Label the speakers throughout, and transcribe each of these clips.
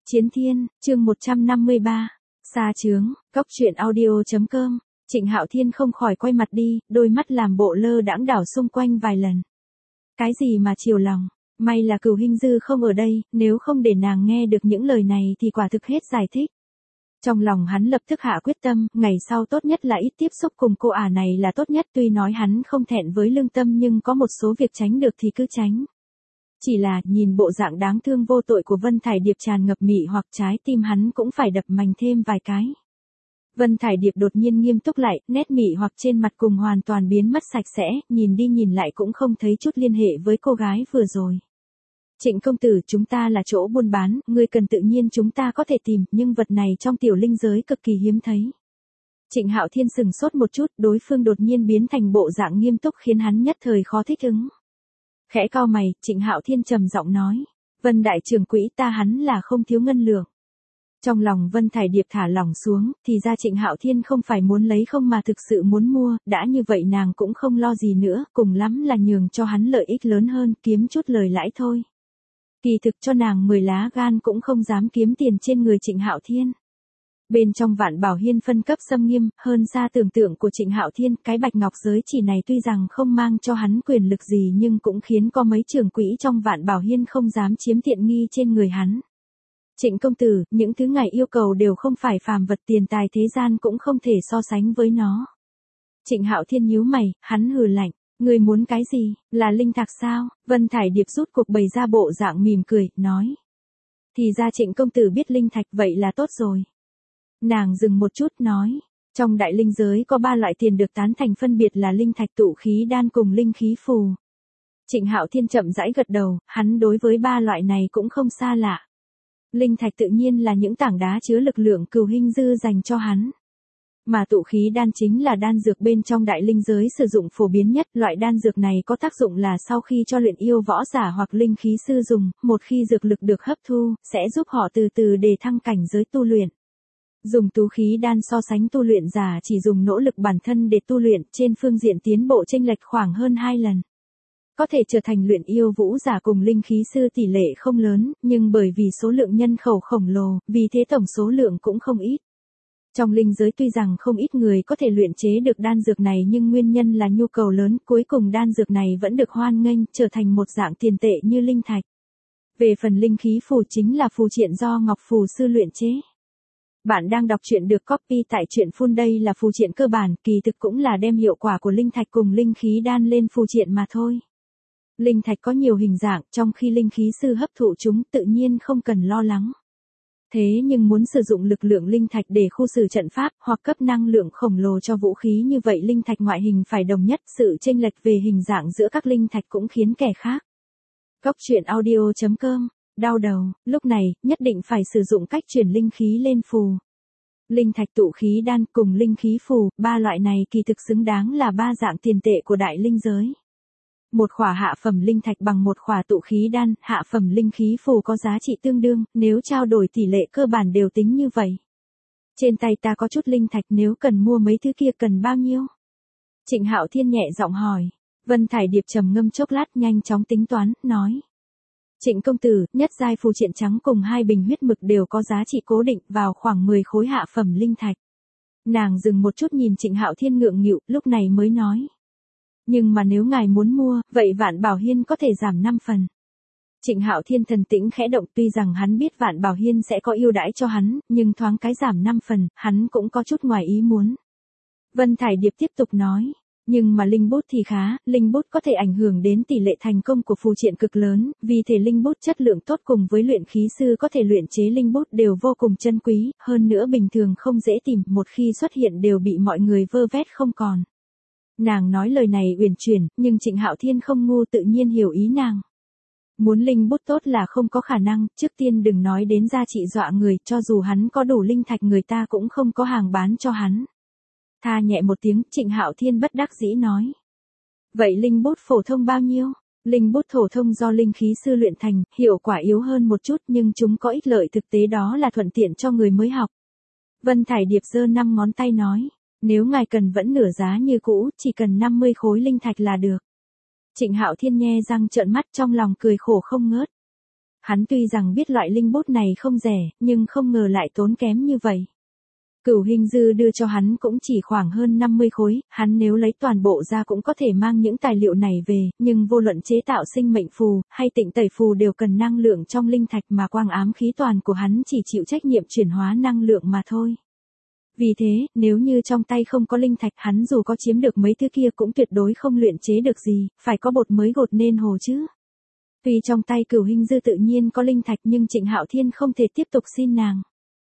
Speaker 1: Chiến Thiên, chương 153. Sa chướng, cóc truyện audio.com. Trịnh Hạo Thiên không khỏi quay mặt đi, đôi mắt làm bộ lơ đãng đảo xung quanh vài lần. Cái gì mà chiều lòng, may là Cửu Hinh Dư không ở đây, nếu không để nàng nghe được những lời này thì quả thực hết giải thích. Trong lòng hắn lập tức hạ quyết tâm, ngày sau tốt nhất là ít tiếp xúc cùng cô ả này là tốt nhất, tuy nói hắn không thẹn với lương tâm nhưng có một số việc tránh được thì cứ tránh. Chỉ là, nhìn bộ dạng đáng thương vô tội của Vân Thải Điệp tràn ngập mị hoặc trái tim hắn cũng phải đập mạnh thêm vài cái. Vân Thải Điệp đột nhiên nghiêm túc lại, nét mị hoặc trên mặt cùng hoàn toàn biến mất sạch sẽ, nhìn đi nhìn lại cũng không thấy chút liên hệ với cô gái vừa rồi. Trịnh công tử, chúng ta là chỗ buôn bán, ngươi cần tự nhiên chúng ta có thể tìm, nhưng vật này trong tiểu linh giới cực kỳ hiếm thấy. Trịnh Hạo Thiên sừng sốt một chút, đối phương đột nhiên biến thành bộ dạng nghiêm túc khiến hắn nhất thời khó thích ứng. Khẽ cau mày, Trịnh Hạo Thiên trầm giọng nói, Vân đại trưởng quỹ, ta hắn là không thiếu ngân lượng. Trong lòng Vân Thải Điệp thả lỏng xuống, thì ra Trịnh Hạo Thiên không phải muốn lấy không mà thực sự muốn mua, đã như vậy nàng cũng không lo gì nữa, cùng lắm là nhường cho hắn lợi ích lớn hơn, kiếm chút lời lãi thôi. Kỳ thực cho nàng 10 lá gan cũng không dám kiếm tiền trên người Trịnh Hạo Thiên. Bên trong Vạn Bảo Hiên phân cấp xâm nghiêm, hơn xa tưởng tượng của Trịnh Hạo Thiên, cái bạch ngọc giới chỉ này tuy rằng không mang cho hắn quyền lực gì nhưng cũng khiến có mấy trưởng quỹ trong Vạn Bảo Hiên không dám chiếm tiện nghi trên người hắn. Trịnh công tử, những thứ ngài yêu cầu đều không phải phàm vật, tiền tài thế gian cũng không thể so sánh với nó. Trịnh Hạo Thiên nhíu mày, hắn hừ lạnh, ngươi muốn cái gì, là linh thạch sao? Vân Thải Điệp rút cuộc bày ra bộ dạng mỉm cười, nói. Thì ra Trịnh công tử biết linh thạch, vậy là tốt rồi. Nàng dừng một chút nói, trong đại linh giới có 3 loại tiền được tán thành phân biệt là linh thạch, tụ khí đan cùng linh khí phù. Trịnh Hạo Thiên chậm rãi gật đầu, hắn đối với 3 loại này cũng không xa lạ. Linh thạch tự nhiên là những tảng đá chứa lực lượng Cửu Hinh Dư dành cho hắn. Mà tụ khí đan chính là đan dược bên trong đại linh giới sử dụng phổ biến nhất, loại đan dược này có tác dụng là sau khi cho luyện yêu võ giả hoặc linh khí sư dùng, một khi dược lực được hấp thu, sẽ giúp họ từ từ đề thăng cảnh giới tu luyện. Dùng tụ khí đan so sánh tu luyện giả chỉ dùng nỗ lực bản thân để tu luyện, trên phương diện tiến bộ chênh lệch khoảng hơn 2 lần. Có thể trở thành luyện yêu vũ giả cùng linh khí sư tỷ lệ không lớn, nhưng bởi vì số lượng nhân khẩu khổng lồ, vì thế tổng số lượng cũng không ít. Trong linh giới tuy rằng không ít người có thể luyện chế được đan dược này nhưng nguyên nhân là nhu cầu lớn, cuối cùng đan dược này vẫn được hoan nghênh, trở thành một dạng tiền tệ như linh thạch. Về phần linh khí phù chính là phù triện do Ngọc Phù sư luyện chế. Bạn đang đọc truyện được copy tại truyện Full, đây là phù triện cơ bản, kỳ thực cũng là đem hiệu quả của linh thạch cùng linh khí đan lên phù triện mà thôi. Linh thạch có nhiều hình dạng, trong khi linh khí sư hấp thụ chúng tự nhiên không cần lo lắng. Thế nhưng muốn sử dụng lực lượng linh thạch để khu xử trận pháp hoặc cấp năng lượng khổng lồ cho vũ khí như vậy linh thạch ngoại hình phải đồng nhất, sự chênh lệch về hình dạng giữa các linh thạch cũng khiến kẻ khác. Cóc truyện audio.com, đau đầu, lúc này, nhất định phải sử dụng cách chuyển linh khí lên phù. Linh thạch, tụ khí đan cùng linh khí phù, 3 loại này kỳ thực xứng đáng là 3 dạng tiền tệ của đại linh giới. Một khỏa hạ phẩm linh thạch bằng một khỏa tụ khí đan, hạ phẩm linh khí phù có giá trị tương đương, nếu trao đổi tỷ lệ cơ bản đều tính như vậy. Trên tay ta có chút linh thạch, nếu cần mua mấy thứ kia cần bao nhiêu? Trịnh Hạo Thiên nhẹ giọng hỏi. Vân Thải Điệp trầm ngâm chốc lát nhanh chóng tính toán, nói. Trịnh công tử, nhất giai phù triện trắng cùng 2 bình huyết mực đều có giá trị cố định, vào khoảng 10 khối hạ phẩm linh thạch. Nàng dừng một chút nhìn Trịnh Hạo Thiên ngượng nghịu, lúc này mới nói. Nhưng mà nếu ngài muốn mua, vậy Vạn Bảo Hiên có thể giảm 5 phần. Trịnh Hạo Thiên thần tĩnh khẽ động, tuy rằng hắn biết Vạn Bảo Hiên sẽ có ưu đãi cho hắn, nhưng thoáng cái giảm 5 phần, hắn cũng có chút ngoài ý muốn. Vân Thải Điệp tiếp tục nói, nhưng mà linh bút thì khá, linh bút có thể ảnh hưởng đến tỷ lệ thành công của phù triện cực lớn, vì thể linh bút chất lượng tốt cùng với luyện khí sư có thể luyện chế linh bút đều vô cùng chân quý, hơn nữa bình thường không dễ tìm, một khi xuất hiện đều bị mọi người vơ vét không còn. Nàng nói lời này uyển chuyển, nhưng Trịnh Hạo Thiên không ngu, tự nhiên hiểu ý nàng. Muốn linh bút tốt là không có khả năng, trước tiên đừng nói đến giá trị dọa người, cho dù hắn có đủ linh thạch người ta cũng không có hàng bán cho hắn. Tha nhẹ một tiếng, Trịnh Hạo Thiên bất đắc dĩ nói. Vậy linh bút phổ thông bao nhiêu? Linh bút phổ thông do linh khí sư luyện thành, hiệu quả yếu hơn một chút nhưng chúng có ích lợi thực tế, đó là thuận tiện cho người mới học. Vân Thải Điệp giơ 5 ngón tay nói. Nếu ngài cần vẫn nửa giá như cũ, chỉ cần 50 khối linh thạch là được. Trịnh Hạo Thiên nhe răng trợn mắt, trong lòng cười khổ không ngớt. Hắn tuy rằng biết loại linh bút này không rẻ, nhưng không ngờ lại tốn kém như vậy. Cửu Hình Dư đưa cho hắn cũng chỉ khoảng hơn 50 khối, hắn nếu lấy toàn bộ ra cũng có thể mang những tài liệu này về, nhưng vô luận chế tạo sinh mệnh phù, hay tịnh tẩy phù đều cần năng lượng trong linh thạch mà quang ám khí toàn của hắn chỉ chịu trách nhiệm chuyển hóa năng lượng mà thôi. Vì thế, nếu như trong tay không có linh thạch hắn dù có chiếm được mấy thứ kia cũng tuyệt đối không luyện chế được gì, phải có bột mới gột nên hồ chứ. Tuy trong tay Cửu Hình Dư tự nhiên có linh thạch nhưng Trịnh Hạo Thiên không thể tiếp tục xin nàng.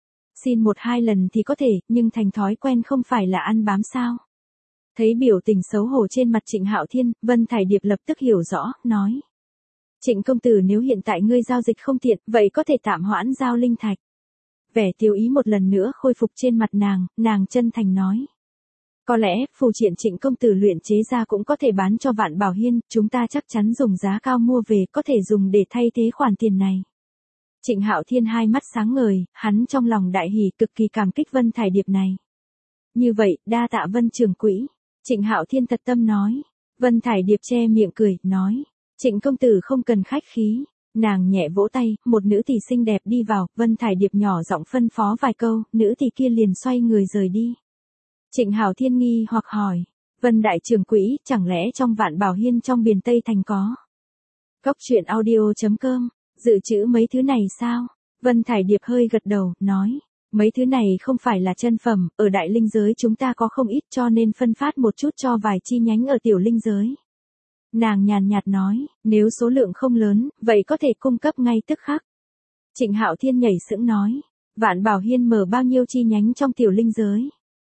Speaker 1: Xin 1-2 lần thì có thể, nhưng thành thói quen không phải là ăn bám sao. Thấy biểu tình xấu hổ trên mặt Trịnh Hạo Thiên, Vân Thải Điệp lập tức hiểu rõ, nói. Trịnh công tử nếu hiện tại ngươi giao dịch không tiện, vậy có thể tạm hoãn giao linh thạch. Vẻ tiêu ý một lần nữa khôi phục trên mặt nàng chân thành nói. Có lẽ, phù triện Trịnh công tử luyện chế ra cũng có thể bán cho Vạn Bảo Hiên, chúng ta chắc chắn dùng giá cao mua về, có thể dùng để thay thế khoản tiền này. Trịnh Hạo Thiên hai mắt sáng ngời, hắn trong lòng đại hỉ cực kỳ cảm kích Vân Thải Điệp này. Như vậy, đa tạ Vân trưởng quỹ. Trịnh Hạo Thiên thật tâm nói. Vân Thải Điệp che miệng cười, nói. Trịnh công tử không cần khách khí. Nàng nhẹ vỗ tay, một nữ tỷ xinh đẹp đi vào, Vân Thải Điệp nhỏ giọng phân phó vài câu, nữ tỷ kia liền xoay người rời đi. Trịnh Hạo Thiên nghi hoặc hỏi. Vân đại trưởng quỹ, chẳng lẽ trong Vạn Bảo Hiên trong Biền Tây Thành có? Cốc truyện audio.com. Dự trữ mấy thứ này sao? Vân Thải Điệp hơi gật đầu, nói. Mấy thứ này không phải là chân phẩm, ở đại linh giới chúng ta có không ít cho nên phân phát một chút cho vài chi nhánh ở tiểu linh giới. Nàng nhàn nhạt nói, nếu số lượng không lớn, vậy có thể cung cấp ngay tức khắc. Trịnh Hạo Thiên nhảy sững nói, Vạn Bảo Hiên mở bao nhiêu chi nhánh trong tiểu linh giới?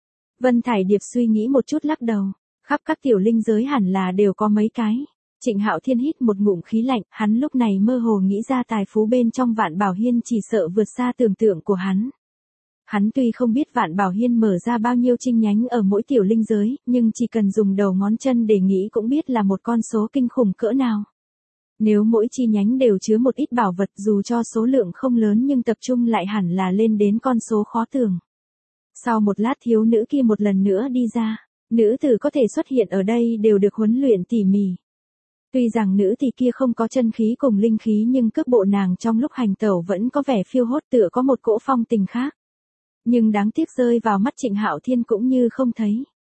Speaker 1: Vân Thải Điệp suy nghĩ một chút lắc đầu, khắp các tiểu linh giới hẳn là đều có mấy cái. Trịnh Hạo Thiên hít một ngụm khí lạnh, hắn lúc này mơ hồ nghĩ ra tài phú bên trong Vạn Bảo Hiên chỉ sợ vượt xa tưởng tượng của hắn. Hắn tuy không biết Vạn Bảo Hiên mở ra bao nhiêu chi nhánh ở mỗi tiểu linh giới, nhưng chỉ cần dùng đầu ngón chân để nghĩ cũng biết là một con số kinh khủng cỡ nào. Nếu mỗi chi nhánh đều chứa một ít bảo vật dù cho số lượng không lớn nhưng tập trung lại hẳn là lên đến con số khó tưởng. Sau một lát thiếu nữ kia một lần nữa đi ra, nữ tử có thể xuất hiện ở đây đều được huấn luyện tỉ mỉ. Tuy rằng nữ thì kia không có chân khí cùng linh khí nhưng cước bộ nàng trong lúc hành tẩu vẫn có vẻ phiêu hốt tựa có một cỗ phong tình khác. Nhưng đáng tiếc rơi vào mắt Trịnh Hạo Thiên cũng như không thấy.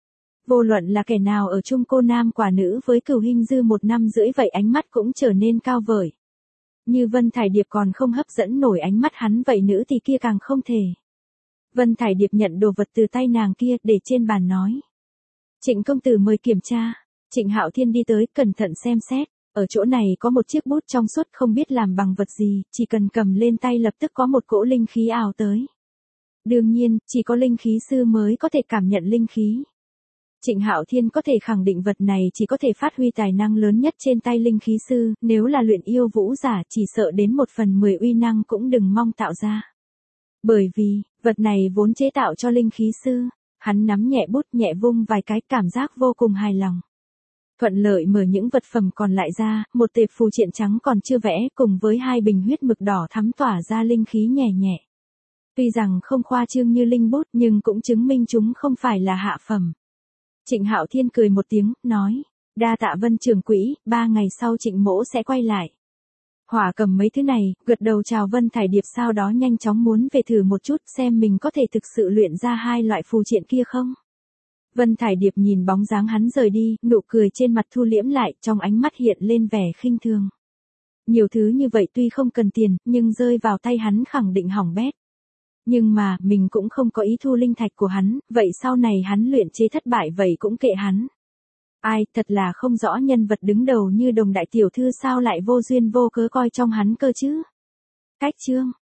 Speaker 1: Vô luận là kẻ nào ở chung cô nam quả nữ với Cửu Hình Dư 1 năm rưỡi vậy ánh mắt cũng trở nên cao vời. Như Vân Thải Điệp còn không hấp dẫn nổi ánh mắt hắn vậy nữ thì kia càng không thể. Vân Thải Điệp nhận đồ vật từ tay nàng kia để trên bàn nói. Trịnh công tử mời kiểm tra. Trịnh Hạo Thiên đi tới, cẩn thận xem xét, ở chỗ này có một chiếc bút trong suốt không biết làm bằng vật gì, chỉ cần cầm lên tay lập tức có một cỗ linh khí ào tới. Đương nhiên, chỉ có linh khí sư mới có thể cảm nhận linh khí. Trịnh Hạo Thiên có thể khẳng định vật này chỉ có thể phát huy tài năng lớn nhất trên tay linh khí sư, nếu là luyện yêu vũ giả chỉ sợ đến 1/10 uy năng cũng đừng mong tạo ra. Bởi vì, vật này vốn chế tạo cho linh khí sư, hắn nắm nhẹ bút nhẹ vung vài cái cảm giác vô cùng hài lòng. Thuận lợi mở những vật phẩm còn lại ra, một tệp phù triện trắng còn chưa vẽ cùng với 2 bình huyết mực đỏ thắm tỏa ra linh khí nhẹ nhẹ. Tuy rằng không khoa trương như linh bút nhưng cũng chứng minh chúng không phải là hạ phẩm. Trịnh Hạo Thiên cười một tiếng, nói, đa tạ Vân trưởng quỹ, 3 ngày sau Trịnh mỗ sẽ quay lại. Hỏa cầm mấy thứ này, gật đầu chào Vân Thải Điệp sau đó nhanh chóng muốn về thử một chút xem mình có thể thực sự luyện ra 2 loại phù triện kia không. Vân Thải Điệp nhìn bóng dáng hắn rời đi, nụ cười trên mặt thu liễm lại, trong ánh mắt hiện lên vẻ khinh thường. Nhiều thứ như vậy tuy không cần tiền, nhưng rơi vào tay hắn khẳng định hỏng bét. Nhưng mà, mình cũng không có ý thu linh thạch của hắn, vậy sau này hắn luyện chế thất bại vậy cũng kệ hắn. Ai, thật là không rõ nhân vật đứng đầu như Đồng đại tiểu thư sao lại vô duyên vô cớ coi trong hắn cơ chứ. Cách chương